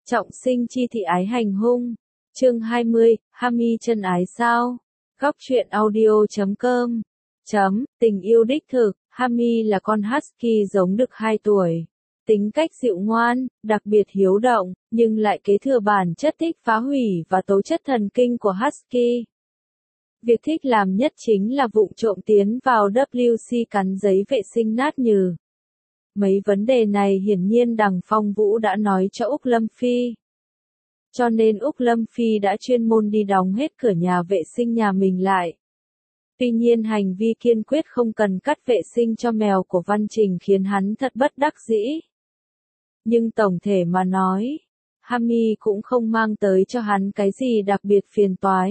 Trọng sinh chi thị ái hành hung. Chương 20, Hami chân ái sao? Góc truyện audio.com. Tình yêu đích thực, Hami là con husky giống đực 2 tuổi. Tính cách dịu ngoan, đặc biệt hiếu động, nhưng lại kế thừa bản chất thích phá hủy và tố chất thần kinh của husky. Việc thích làm nhất chính là vụng trộm tiến vào WC cắn giấy vệ sinh nát nhừ. Mấy vấn đề này hiển nhiên Đằng Phong Vũ đã nói cho Úc Lâm Phi. Cho nên Úc Lâm Phi đã chuyên môn đi đóng hết cửa nhà vệ sinh nhà mình lại. Tuy nhiên hành vi kiên quyết không cần cắt vệ sinh cho mèo của Văn Trình khiến hắn thật bất đắc dĩ. Nhưng tổng thể mà nói, Hami cũng không mang tới cho hắn cái gì đặc biệt phiền toái.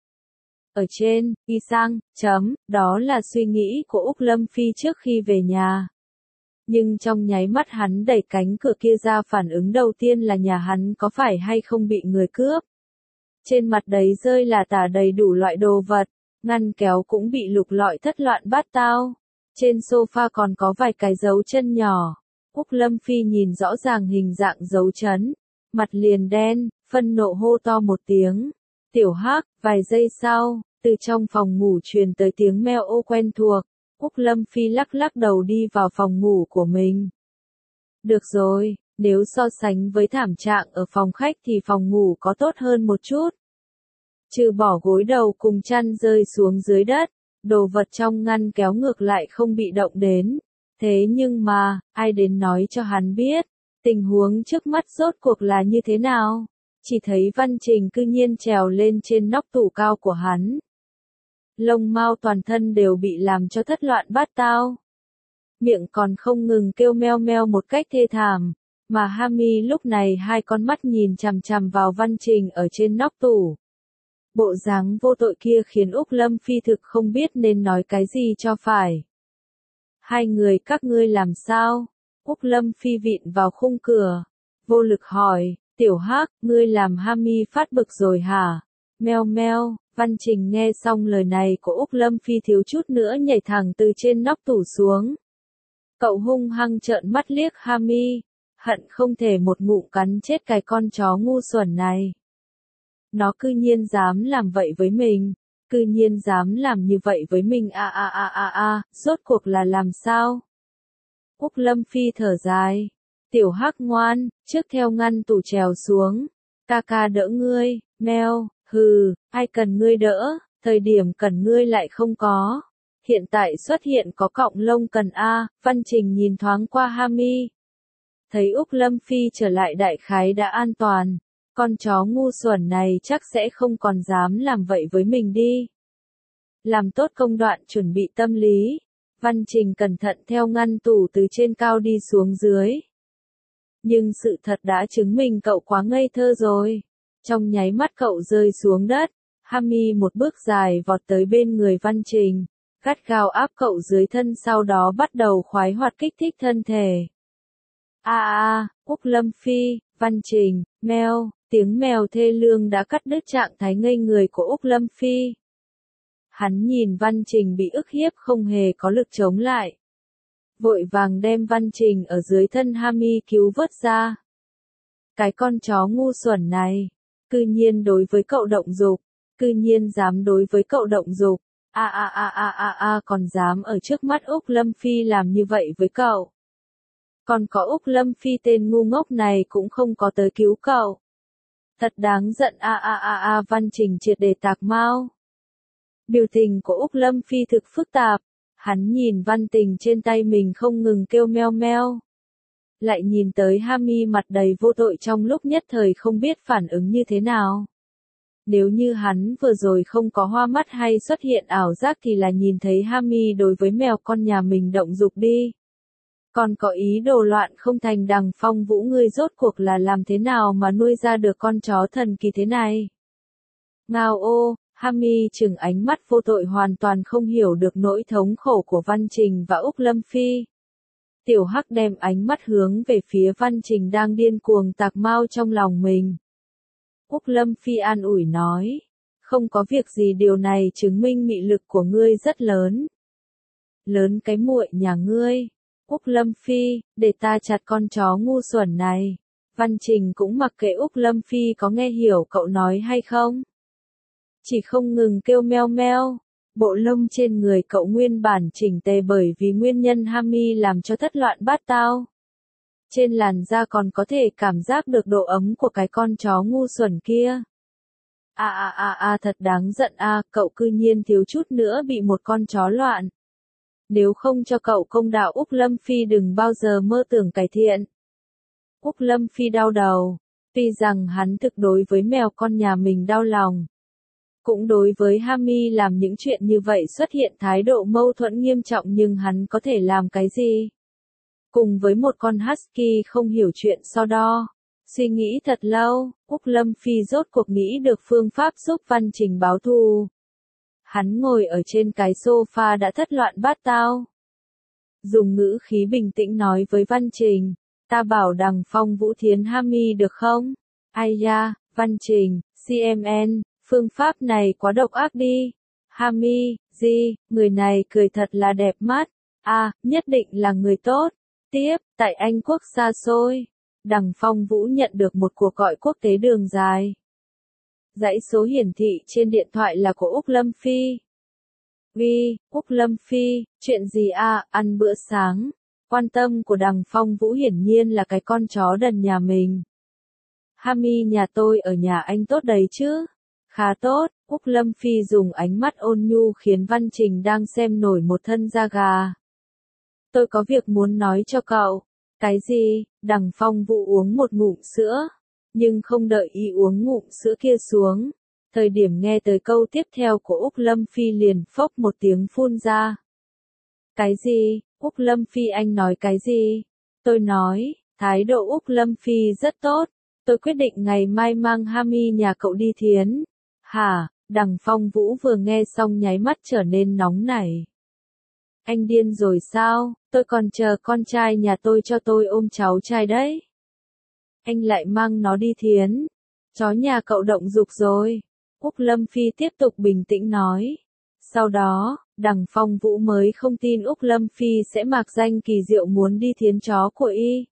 Ở trên, y sang, đó là suy nghĩ của Úc Lâm Phi trước khi về nhà. Nhưng trong nháy mắt hắn đẩy cánh cửa kia ra, phản ứng đầu tiên là nhà hắn có phải hay không bị người cướp. Trên mặt đấy rơi là tả đầy đủ loại đồ vật, ngăn kéo cũng bị lục lọi thất loạn bát tao. Trên sofa còn có vài cái dấu chân nhỏ. Úc Lâm Phi nhìn rõ ràng hình dạng dấu chấn, mặt liền đen, phân nộ hô to một tiếng. Tiểu Hắc, vài giây sau, từ trong phòng ngủ truyền tới tiếng meo ô quen thuộc. Úc Lâm Phi lắc lắc đầu đi vào phòng ngủ của mình. Được rồi, nếu so sánh với thảm trạng ở phòng khách thì phòng ngủ có tốt hơn một chút. Trừ bỏ gối đầu cùng chăn rơi xuống dưới đất, đồ vật trong ngăn kéo ngược lại không bị động đến. Thế nhưng mà, ai đến nói cho hắn biết, tình huống trước mắt rốt cuộc là như thế nào? Chỉ thấy Văn Trình cư nhiên trèo lên trên nóc tủ cao của hắn. Lông mao toàn thân đều bị làm cho thất loạn bát tao. Miệng còn không ngừng kêu meo meo một cách thê thảm, mà Hami lúc này hai con mắt nhìn chằm chằm vào Văn Trình ở trên nóc tủ. Bộ dáng vô tội kia khiến Úc Lâm Phi thực không biết nên nói cái gì cho phải. Hai người các ngươi làm sao? Úc Lâm Phi vịn vào khung cửa, vô lực hỏi, Tiểu Hắc, ngươi làm Hami phát bực rồi hả? Meo meo. Văn Trình nghe xong lời này của Úc Lâm Phi thiếu chút nữa nhảy thẳng từ trên nóc tủ xuống. Cậu hung hăng trợn mắt liếc Hami, hận không thể một ngụm cắn chết cái con chó ngu xuẩn này. Nó cư nhiên dám làm vậy với mình, cư nhiên dám làm như vậy với mình rốt cuộc là làm sao? Úc Lâm Phi thở dài, Tiểu Hắc ngoan, trước theo ngăn tủ trèo xuống, ca đỡ ngươi, meo. Hừ, ai cần ngươi đỡ, thời điểm cần ngươi lại không có. Hiện tại xuất hiện có cọng lông cần Văn Trình nhìn thoáng qua Hami. Thấy Úc Lâm Phi trở lại đại khái đã an toàn. Con chó ngu xuẩn này chắc sẽ không còn dám làm vậy với mình đi. Làm tốt công đoạn chuẩn bị tâm lý. Văn Trình cẩn thận theo ngăn tủ từ trên cao đi xuống dưới. Nhưng sự thật đã chứng minh cậu quá ngây thơ rồi. Trong nháy mắt cậu rơi xuống đất, Hami một bước dài vọt tới bên người Văn Trình, gắt gao áp cậu dưới thân, sau đó bắt đầu khoái hoạt kích thích thân thể. Úc Lâm Phi, Văn Trình, meo, tiếng mèo thê lương đã cắt đứt trạng thái ngây người của Úc Lâm Phi. Hắn nhìn Văn Trình bị ức hiếp không hề có lực chống lại. Vội vàng đem Văn Trình ở dưới thân Hami cứu vớt ra. Cái con chó ngu xuẩn này. Cư nhiên đối với cậu động dục, cư nhiên dám đối với cậu động dục, còn dám ở trước mắt Úc Lâm Phi làm như vậy với cậu. Còn có Úc Lâm Phi tên ngu ngốc này cũng không có tới cứu cậu. Thật đáng giận Văn Trình triệt để tạc mau. Biểu tình của Úc Lâm Phi thực phức tạp, hắn nhìn Văn Tình trên tay mình không ngừng kêu meo meo. Lại nhìn tới Hami mặt đầy vô tội, trong lúc nhất thời không biết phản ứng như thế nào. Nếu như hắn vừa rồi không có hoa mắt hay xuất hiện ảo giác thì là nhìn thấy Hami đối với mèo con nhà mình động dục đi. Còn có ý đồ loạn không thành. Đằng Phong Vũ, ngươi rốt cuộc là làm thế nào mà nuôi ra được con chó thần kỳ thế này? Ngao ô, Hami trừng ánh mắt vô tội, hoàn toàn không hiểu được nỗi thống khổ của Văn Trình và Úc Lâm Phi. Tiểu Hắc đem ánh mắt hướng về phía Văn Trình đang điên cuồng tạc mau trong lòng mình. Úc Lâm Phi an ủi nói, không có việc gì, điều này chứng minh mị lực của ngươi rất lớn. Lớn cái muội nhà ngươi. Úc Lâm Phi, để ta chặt con chó ngu xuẩn này. Văn Trình cũng mặc kệ Úc Lâm Phi có nghe hiểu cậu nói hay không. Chỉ không ngừng kêu meo meo. Bộ lông trên người cậu nguyên bản chỉnh tề bởi vì nguyên nhân Hami làm cho thất loạn bát tao. Trên làn da còn có thể cảm giác được độ ấm của cái con chó ngu xuẩn kia. Thật đáng giận cậu cư nhiên thiếu chút nữa bị một con chó loạn. Nếu không cho cậu công đạo Úc Lâm Phi đừng bao giờ mơ tưởng cải thiện. Úc Lâm Phi đau đầu, tuy rằng hắn thực đối với mèo con nhà mình đau lòng. Cũng đối với Hami làm những chuyện như vậy xuất hiện thái độ mâu thuẫn nghiêm trọng nhưng hắn có thể làm cái gì? Cùng với một con husky không hiểu chuyện so đo. Suy nghĩ thật lâu, Úc Lâm Phi rốt cuộc nghĩ được phương pháp giúp Văn Trình báo thù. Hắn ngồi ở trên cái sofa đã thất loạn bát tao. Dùng ngữ khí bình tĩnh nói với Văn Trình, ta bảo Đằng Phong Vũ thiến Hami được không? Ai da, Văn Trình, CMN, phương pháp này quá độc ác đi. Hami, người này cười thật là đẹp mắt. Nhất định là người tốt. Tiếp, tại Anh quốc xa xôi, Đằng Phong Vũ nhận được một cuộc gọi quốc tế đường dài. Dãy số hiển thị trên điện thoại là của Úc Lâm Phi. Úc Lâm Phi, chuyện gì ăn bữa sáng. Quan tâm của Đằng Phong Vũ hiển nhiên là cái con chó đần nhà mình. Hami nhà tôi ở nhà anh tốt đấy chứ? Khá tốt, Úc Lâm Phi dùng ánh mắt ôn nhu khiến Văn Trình đang xem nổi một thân da gà. Tôi có việc muốn nói cho cậu. Cái gì? Đằng Phong Vũ uống một ngụm sữa. Nhưng không đợi y uống ngụm sữa kia xuống. Thời điểm nghe tới câu tiếp theo của Úc Lâm Phi liền phốc một tiếng phun ra. Cái gì? Úc Lâm Phi anh nói cái gì? Tôi nói, thái độ Úc Lâm Phi rất tốt. Tôi quyết định ngày mai mang Hami nhà cậu đi thiến. Hả? Đằng Phong Vũ vừa nghe xong nháy mắt trở nên nóng nảy. Anh điên rồi sao? Tôi còn chờ con trai nhà tôi cho tôi ôm cháu trai đấy. Anh lại mang nó đi thiến. Chó nhà cậu động dục rồi. Úc Lâm Phi tiếp tục bình tĩnh nói. Sau đó, Đằng Phong Vũ mới không tin Úc Lâm Phi sẽ mạc danh kỳ diệu muốn đi thiến chó của y.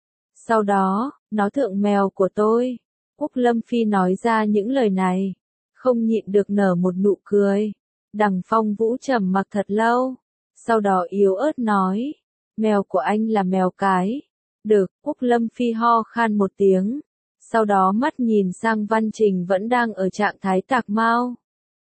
Sau đó, nó thượng mèo của tôi. Úc Lâm Phi nói ra những lời này. Không nhịn được nở một nụ cười. Đằng Phong Vũ trầm mặc thật lâu. Sau đó yếu ớt nói. Mèo của anh là mèo cái. Được, Úc Lâm Phi ho khan một tiếng. Sau đó mắt nhìn sang Văn Trình vẫn đang ở trạng thái tạc mau.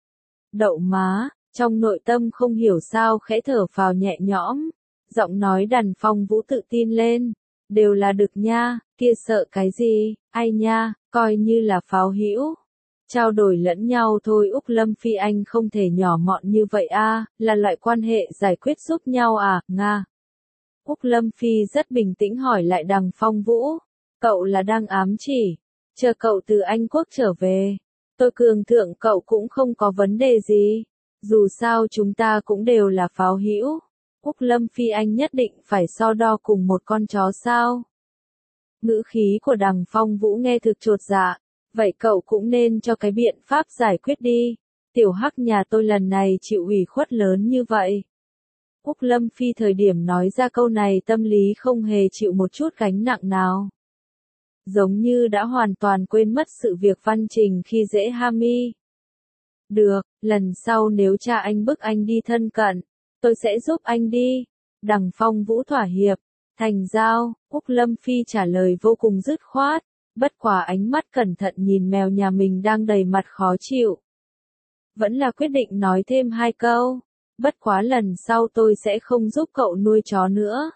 Đậu má, trong nội tâm không hiểu sao khẽ thở phào nhẹ nhõm. Giọng nói Đằng Phong Vũ tự tin lên. Đều là được nha, kia sợ cái gì, ai nha, coi như là pháo hữu. Trao đổi lẫn nhau thôi. Úc Lâm Phi anh không thể nhỏ mọn như vậy là loại quan hệ giải quyết giúp nhau Nga. Úc Lâm Phi rất bình tĩnh hỏi lại Đằng Phong Vũ. Cậu là đang ám chỉ. Chờ cậu từ Anh quốc trở về. Tôi cường thượng cậu cũng không có vấn đề gì. Dù sao chúng ta cũng đều là pháo hữu. Úc Lâm Phi anh nhất định phải so đo cùng một con chó sao? Ngữ khí của Đằng Phong Vũ nghe thực chột dạ. Vậy cậu cũng nên cho cái biện pháp giải quyết đi. Tiểu Hắc nhà tôi lần này chịu ủy khuất lớn như vậy. Úc Lâm Phi thời điểm nói ra câu này tâm lý không hề chịu một chút gánh nặng nào. Giống như đã hoàn toàn quên mất sự việc Văn Trình khi dễ Hami. Được, lần sau nếu cha anh bức anh đi thân cận, tôi sẽ giúp anh đi. Đằng Phong Vũ thỏa hiệp. Thành giao, Úc Lâm Phi trả lời vô cùng dứt khoát. Bất quả ánh mắt cẩn thận nhìn mèo nhà mình đang đầy mặt khó chịu. Vẫn là quyết định nói thêm 2 câu. Bất quá lần sau tôi sẽ không giúp cậu nuôi chó nữa.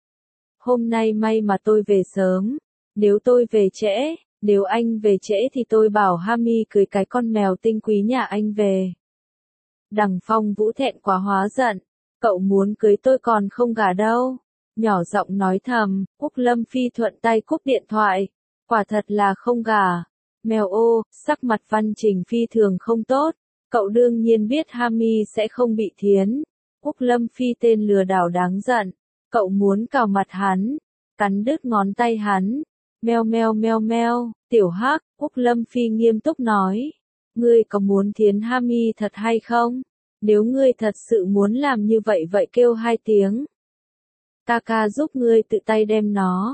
Hôm nay may mà tôi về sớm. Nếu tôi về trễ, nếu anh về trễ thì tôi bảo Hami cưới cái con mèo tinh quý nhà anh về. Đằng Phong Vũ thẹn quá hóa giận. Cậu muốn cưới tôi còn không gả đâu. Nhỏ giọng nói thầm, Úc Lâm Phi thuận tay cúp điện thoại. Quả thật là không gả. Mèo ô, sắc mặt Văn Trình phi thường không tốt. Cậu đương nhiên biết Hami sẽ không bị thiến. Úc Lâm Phi tên lừa đảo đáng giận. Cậu muốn cào mặt hắn. Cắn đứt ngón tay hắn. Meo meo meo meo, Tiểu Hắc, Úc Lâm Phi nghiêm túc nói. Ngươi có muốn thiến Hami thật hay không? Nếu ngươi thật sự muốn làm như vậy vậy kêu 2 tiếng. Kaka giúp ngươi tự tay đem nó.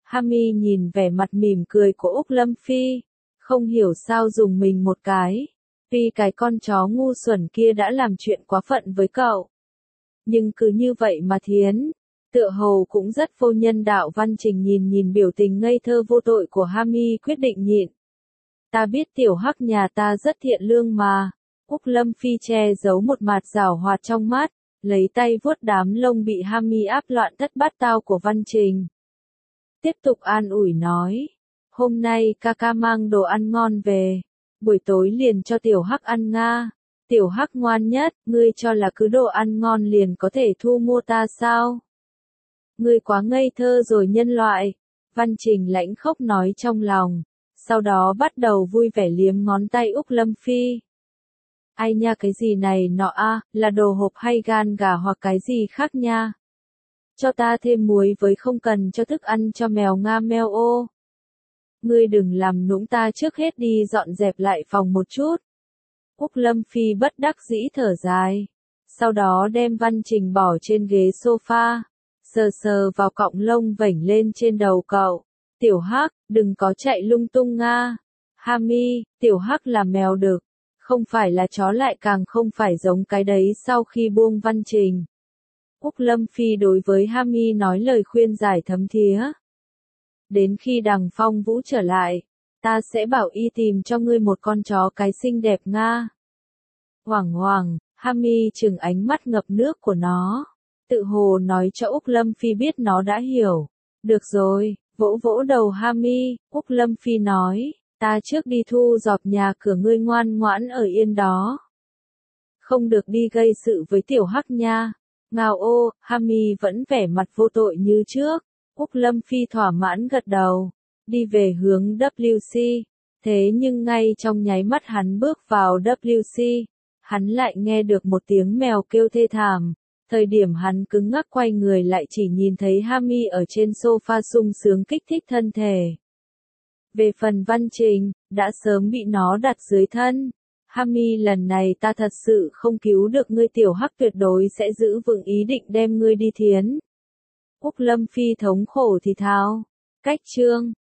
Hami nhìn vẻ mặt mỉm cười của Úc Lâm Phi, không hiểu sao dùng mình một cái. Tuy cái con chó ngu xuẩn kia đã làm chuyện quá phận với cậu. Nhưng cứ như vậy mà Thiến, tựa hồ cũng rất vô nhân đạo. Văn Trình nhìn biểu tình ngây thơ vô tội của Hami quyết định nhịn. Ta biết tiểu hắc nhà ta rất thiện lương mà. Úc Lâm Phi che giấu một mặt giảo hoạt trong mắt, lấy tay vuốt đám lông bị Hami áp loạn thất bát tao của Văn Trình. Tiếp tục an ủi nói, hôm nay ca mang đồ ăn ngon về, buổi tối liền cho tiểu hắc ăn nga. Tiểu hắc ngoan nhất, ngươi cho là cứ đồ ăn ngon liền có thể thu mua ta sao? Ngươi quá ngây thơ rồi nhân loại. Văn Trình lãnh khốc nói trong lòng, sau đó bắt đầu vui vẻ liếm ngón tay Úc Lâm Phi. Ai nha, cái gì này nọ a, là đồ hộp hay gan gà hoặc cái gì khác nha? Cho ta thêm muối với, không cần cho thức ăn cho mèo nga meo ô. Ngươi đừng làm nũng, ta trước hết đi dọn dẹp lại phòng một chút. Úc Lâm Phi bất đắc dĩ thở dài, sau đó đem Văn Trình bỏ trên ghế sofa, sờ vào cọng lông vểnh lên trên đầu cậu. Tiểu Hắc, đừng có chạy lung tung nga. Hami, tiểu Hắc là mèo đực, không phải là chó, lại càng không phải giống cái đấy. Sau khi buông Văn Trình, Úc Lâm Phi đối với Hami nói lời khuyên giải thấm thía. Đến khi Đằng Phong Vũ trở lại, ta sẽ bảo y tìm cho ngươi một con chó cái xinh đẹp nga. Hoảng hoảng, Hami trừng ánh mắt ngập nước của nó, tự hồ nói cho Úc Lâm Phi biết nó đã hiểu. Được rồi, vỗ vỗ đầu Hami, Úc Lâm Phi nói, ta trước đi thu dọn nhà cửa, ngươi ngoan ngoãn ở yên đó. Không được đi gây sự với tiểu Hắc nha. Ngao ô, Hami vẫn vẻ mặt vô tội như trước. Úc Lâm Phi thỏa mãn gật đầu, đi về hướng WC. Thế nhưng ngay trong nháy mắt hắn bước vào WC, hắn lại nghe được một tiếng mèo kêu thê thảm. Thời điểm hắn cứng ngắc quay người lại chỉ nhìn thấy Hami ở trên sofa sung sướng kích thích thân thể. Về phần Văn Trình, đã sớm bị nó đặt dưới thân. Hami, lần này ta thật sự không cứu được ngươi, tiểu Hắc tuyệt đối sẽ giữ vững ý định đem ngươi đi thiến. Úc Lâm Phi thống khổ thì thào. Cách chương